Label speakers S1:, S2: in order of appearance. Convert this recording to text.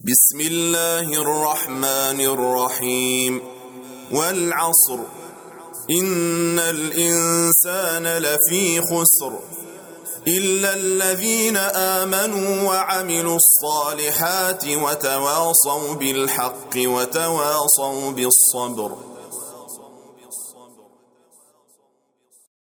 S1: بسم الله الرحمن الرحيم والعصر إن الإنسان لفي خسر إلا الذين آمنوا وعملوا الصالحات وتواصوا بالحق وتواصوا بالصبر